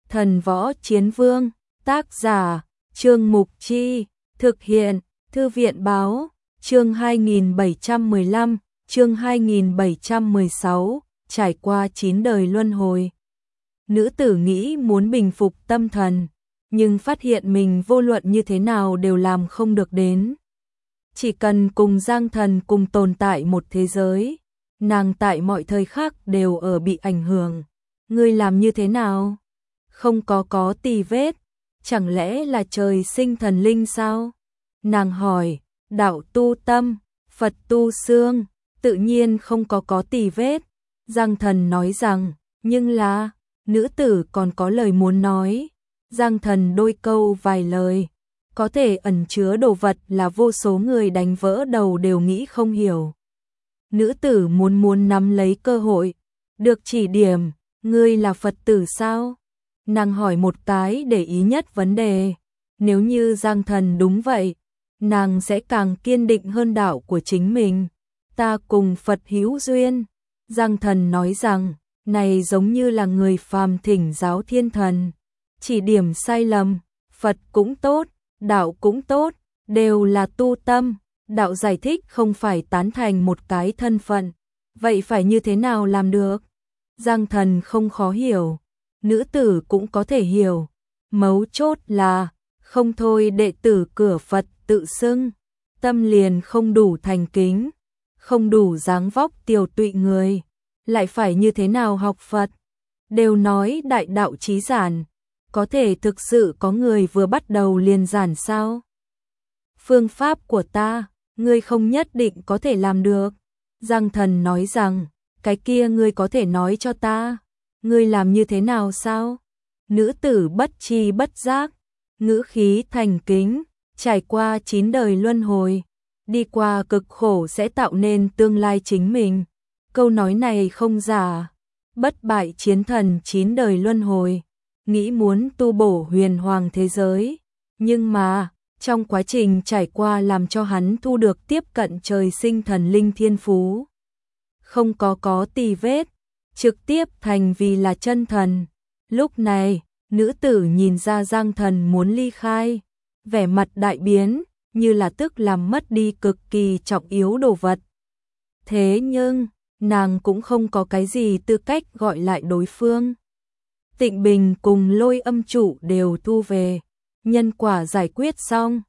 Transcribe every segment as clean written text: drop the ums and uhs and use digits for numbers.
Thần Võ Chiến Vương, tác giả, Trương Mục Chi, thực hiện, Thư viện Báo, chương 2715, chương 2716, trải qua 9 đời luân hồi. Nữ tử nghĩ muốn bình phục tâm thần, nhưng phát hiện mình vô luận như thế nào đều làm không được đến. Chỉ cần cùng Giang Thần cùng tồn tại một thế giới, nàng tại mọi thời khắc đều ở bị ảnh hưởng. Ngươi làm như thế nào? Không có tì vết, chẳng lẽ là trời sinh thần linh sao? Nàng hỏi, đạo tu tâm, Phật tu xương, tự nhiên không có tì vết. Giang Thần nói rằng, nhưng là, nữ tử còn có lời muốn nói. Giang Thần đôi câu vài lời, có thể ẩn chứa đồ vật là vô số người đánh vỡ đầu đều nghĩ không hiểu. Nữ tử muốn nắm lấy cơ hội, được chỉ điểm, ngươi là Phật tử sao? Nàng hỏi một cái để ý nhất vấn đề. Nếu như Giang Thần đúng vậy, nàng sẽ càng kiên định hơn đạo của chính mình. Ta cùng Phật hữu duyên. Giang Thần nói rằng, này giống như là người phàm thỉnh giáo thiên thần. Chỉ điểm sai lầm, Phật cũng tốt, đạo cũng tốt, đều là tu tâm. Đạo giải thích không phải tán thành một cái thân phận. Vậy phải như thế nào làm được? Giang Thần không khó hiểu, nữ tử cũng có thể hiểu. Mấu chốt là, không thôi đệ tử cửa Phật tự xưng, tâm liền không đủ thành kính, không đủ dáng vóc tiều tụy người, lại phải như thế nào học Phật? Đều nói đại đạo chí giản, có thể thực sự có người vừa bắt đầu liền giản sao? Phương pháp của ta, ngươi không nhất định có thể làm được. Giang Thần nói rằng, cái kia ngươi có thể nói cho ta, ngươi làm như thế nào sao? Nữ tử bất tri bất giác, ngữ khí thành kính, trải qua 9 đời luân hồi, đi qua cực khổ sẽ tạo nên tương lai chính mình. Câu nói này không giả, bất bại chiến thần 9 đời luân hồi, nghĩ muốn tu bổ huyền hoàng thế giới, nhưng mà, trong quá trình trải qua làm cho hắn thu được tiếp cận trời sinh thần linh thiên phú. Không có tì vết, trực tiếp thành vì là chân thần. Lúc này, nữ tử nhìn ra Giang Thần muốn ly khai, vẻ mặt đại biến, như là tức làm mất đi cực kỳ trọng yếu đồ vật. Thế nhưng, nàng cũng không có cái gì tư cách gọi lại đối phương. Tịnh Bình cùng Lôi Âm Chủ đều thu về, nhân quả giải quyết xong.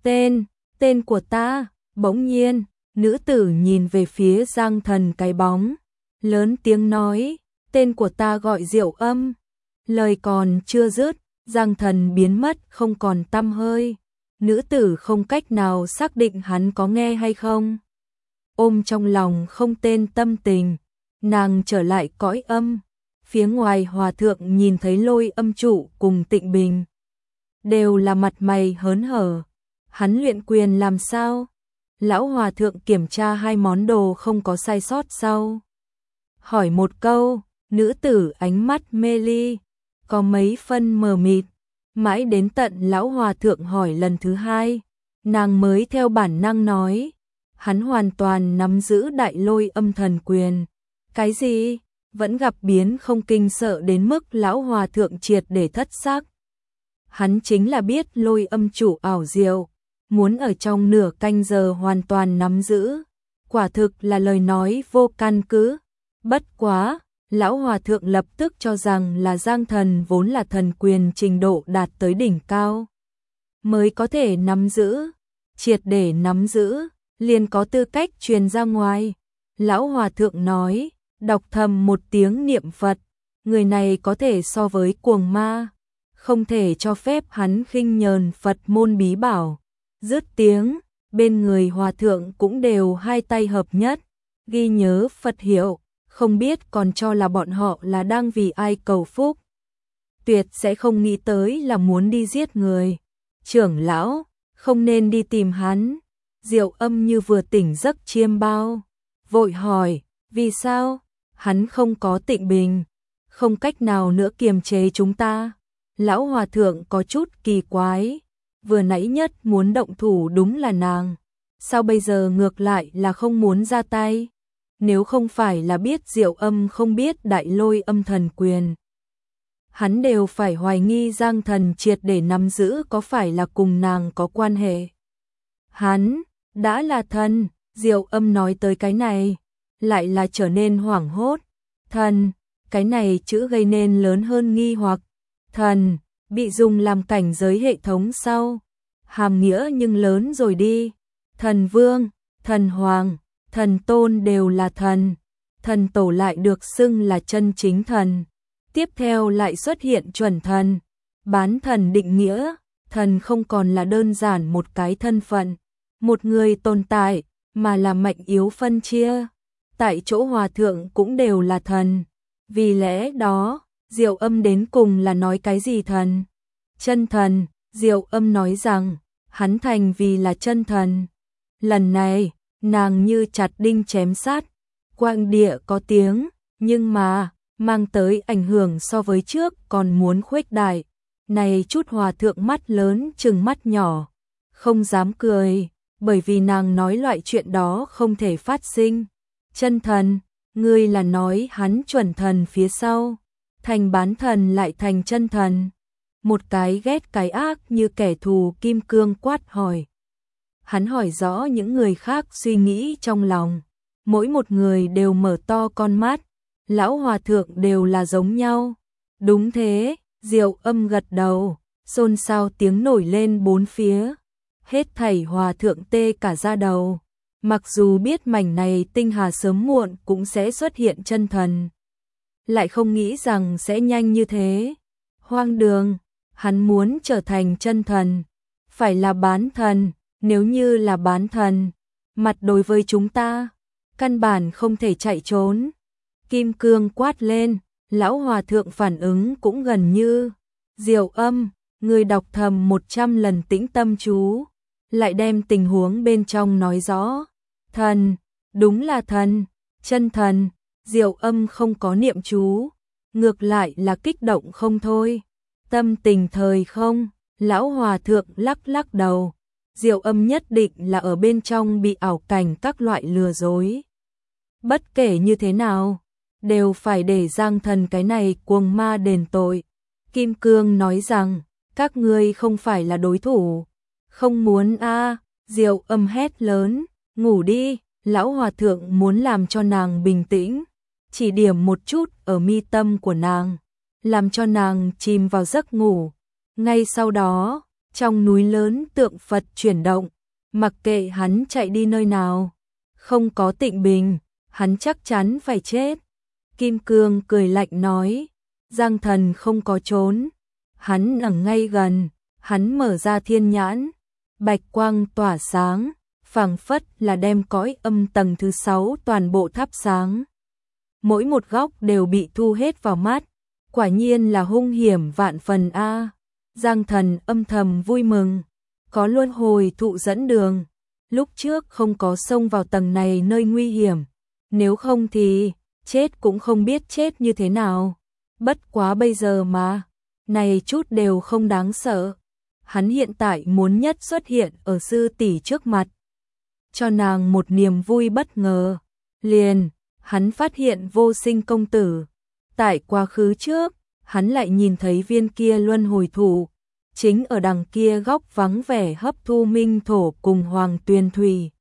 Tên của ta, bỗng nhiên, nữ tử nhìn về phía Giang Thần cái bóng, lớn tiếng nói, tên của ta gọi Diệu Âm. Lời còn chưa dứt, Giang Thần biến mất không còn tăm hơi. Nữ tử không cách nào xác định hắn có nghe hay không. Ôm trong lòng không tên tâm tình, nàng trở lại cõi âm. Phía ngoài hòa thượng nhìn thấy Lôi Âm Chủ cùng Tịnh Bình, đều là mặt mày hớn hở. Hắn luyện quyền làm sao? Lão hòa thượng kiểm tra 2 món đồ không có sai sót sau. Hỏi một câu, nữ tử ánh mắt mê ly, có mấy phân mờ mịt. Mãi đến tận lão hòa thượng hỏi lần thứ 2, nàng mới theo bản năng nói, hắn hoàn toàn nắm giữ đại lôi âm thần quyền. Cái gì? Vẫn gặp biến không kinh sợ đến mức lão hòa thượng triệt để thất xác. Hắn chính là biết Lôi Âm Chủ ảo diệu, muốn ở trong nửa canh giờ hoàn toàn nắm giữ, quả thực là lời nói vô căn cứ. Bất quá, lão hòa thượng lập tức cho rằng là Giang Thần vốn là thần quyền trình độ đạt tới đỉnh cao, mới có thể nắm giữ, triệt để nắm giữ, liền có tư cách truyền ra ngoài. Lão hòa thượng nói, đọc thầm một tiếng niệm Phật, người này có thể so với cuồng ma, không thể cho phép hắn khinh nhờn Phật môn bí bảo. Dứt tiếng, bên người hòa thượng cũng đều 2 tay hợp nhất, ghi nhớ Phật hiệu, không biết còn cho là bọn họ là đang vì ai cầu phúc. Tuyệt sẽ không nghĩ tới là muốn đi giết người. Trưởng lão, không nên đi tìm hắn. Diệu Âm như vừa tỉnh giấc chiêm bao, vội hỏi, vì sao? Hắn không có Tịnh Bình, không cách nào nữa kiềm chế chúng ta. Lão hòa thượng có chút kỳ quái, vừa nãy nhất muốn động thủ đúng là nàng, sao bây giờ ngược lại là không muốn ra tay? Nếu không phải là biết Diệu Âm không biết đại lôi âm thần quyền, hắn đều phải hoài nghi Giang Thần triệt để nắm giữ có phải là cùng nàng có quan hệ. Hắn đã là thần, Diệu Âm nói tới cái này, lại là trở nên hoảng hốt. Thần, cái này chữ gây nên lớn hơn nghi hoặc. Thần, bị dùng làm cảnh giới hệ thống sau. Hàm nghĩa nhưng lớn rồi đi. Thần vương, thần hoàng, thần tôn đều là thần. Thần tổ lại được xưng là chân chính thần. Tiếp theo lại xuất hiện chuẩn thần. Bán thần định nghĩa, thần không còn là đơn giản một cái thân phận, một người tồn tại, mà là mạnh yếu phân chia. Tại chỗ hòa thượng cũng đều là thần. Vì lẽ đó, Diệu Âm đến cùng là nói cái gì thần? Chân thần, Diệu Âm nói rằng, hắn thành vì là chân thần. Lần này, nàng như chặt đinh chém sát, quang địa có tiếng, nhưng mà, mang tới ảnh hưởng so với trước còn muốn khuếch đại. Này chút hòa thượng mắt lớn chừng mắt nhỏ, không dám cười, bởi vì nàng nói loại chuyện đó không thể phát sinh. Chân thần, ngươi là nói hắn chuẩn thần phía sau, thành bán thần lại thành chân thần. Một cái ghét cái ác như kẻ thù kim cương quát hỏi. Hắn hỏi rõ những người khác suy nghĩ trong lòng, mỗi một người đều mở to con mắt, lão hòa thượng đều là giống nhau. Đúng thế, Diệu Âm gật đầu, xôn xao tiếng nổi lên bốn phía. Hết thảy hòa thượng tê cả da đầu. Mặc dù biết mảnh này tinh hà sớm muộn cũng sẽ xuất hiện chân thần, lại không nghĩ rằng sẽ nhanh như thế. Hoang đường, hắn muốn trở thành chân thần, phải là bán thần, nếu như là bán thần, mặt đối với chúng ta, căn bản không thể chạy trốn. Kim cương quát lên, lão hòa thượng phản ứng cũng gần như. Diệu Âm, người đọc thầm 100 lần tĩnh tâm chú, lại đem tình huống bên trong nói rõ. Thần, đúng là thần, chân thần. Diệu Âm không có niệm chú, ngược lại là kích động không thôi. Tâm tình thời không, lão hòa thượng lắc lắc đầu. Diệu Âm nhất định là ở bên trong bị ảo cảnh các loại lừa dối. Bất kể như thế nào, đều phải để Giang Thần cái này cuồng ma đền tội. Kim Cương nói rằng, các ngươi không phải là đối thủ. Không muốn a. Diệu Âm hét lớn, ngủ đi. Lão hòa thượng muốn làm cho nàng bình tĩnh, chỉ điểm một chút ở mi tâm của nàng, làm cho nàng chìm vào giấc ngủ. Ngay sau đó, trong núi lớn tượng Phật chuyển động, mặc kệ hắn chạy đi nơi nào, không có Tịnh Bình, hắn chắc chắn phải chết. Kim Cương cười lạnh nói, Giang Thần không có trốn, hắn ở ngay gần, hắn mở ra thiên nhãn, bạch quang tỏa sáng, phảng phất là đem cõi âm tầng thứ 6 toàn bộ thắp sáng. Mỗi một góc đều bị thu hết vào mắt, quả nhiên là hung hiểm vạn phần a. Giang Thần âm thầm vui mừng, có luân hồi thụ dẫn đường, lúc trước không có xông vào tầng này nơi nguy hiểm, nếu không thì chết cũng không biết chết như thế nào. Bất quá bây giờ mà, này chút đều không đáng sợ. Hắn hiện tại muốn nhất xuất hiện ở sư tỷ trước mặt, cho nàng một niềm vui bất ngờ. Liền, hắn phát hiện Vô Sinh công tử. Tại quá khứ trước, hắn lại nhìn thấy viên kia luân hồi thụ, chính ở đằng kia góc vắng vẻ hấp thu minh thổ cùng hoàng tuyền thủy.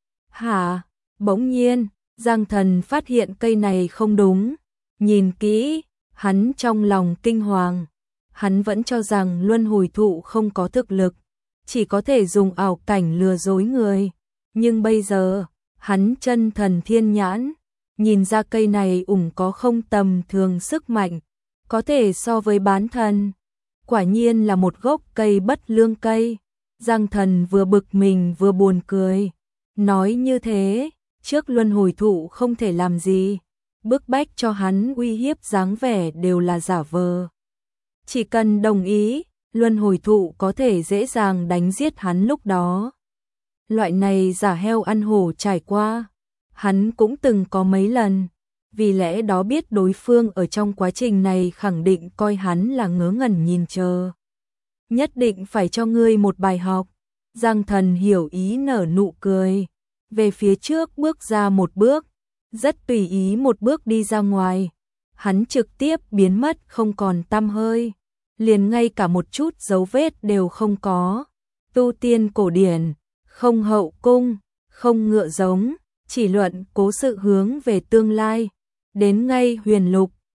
Hả? Bỗng nhiên, Giang Thần phát hiện cây này không đúng. Nhìn kỹ, hắn trong lòng kinh hoàng. Hắn vẫn cho rằng luân hồi thụ không có thực lực, chỉ có thể dùng ảo cảnh lừa dối người. Nhưng bây giờ, hắn chân thần thiên nhãn, nhìn ra cây này có không tầm thường sức mạnh, có thể so với bán thần. Quả nhiên là một gốc cây bất lương cây. Giang Thần vừa bực mình vừa buồn cười. Nói như thế, trước luân hồi thụ không thể làm gì, bức bách cho hắn uy hiếp dáng vẻ đều là giả vờ. Chỉ cần đồng ý, luân hồi thụ có thể dễ dàng đánh giết hắn lúc đó. Loại này giả heo ăn hổ trải qua, hắn cũng từng có mấy lần, vì lẽ đó biết đối phương ở trong quá trình này khẳng định coi hắn là ngớ ngẩn nhìn chờ. Nhất định phải cho ngươi một bài học. Giang Thần hiểu ý nở nụ cười, về phía trước bước ra một bước, rất tùy ý một bước đi ra ngoài. hắn trực tiếp biến mất không còn tăm hơi, liền ngay cả một chút dấu vết đều không có. Tu tiên cổ điển, không hậu cung, không ngựa giống, chỉ luận cố sự hướng về tương lai. Đến ngay huyền lục,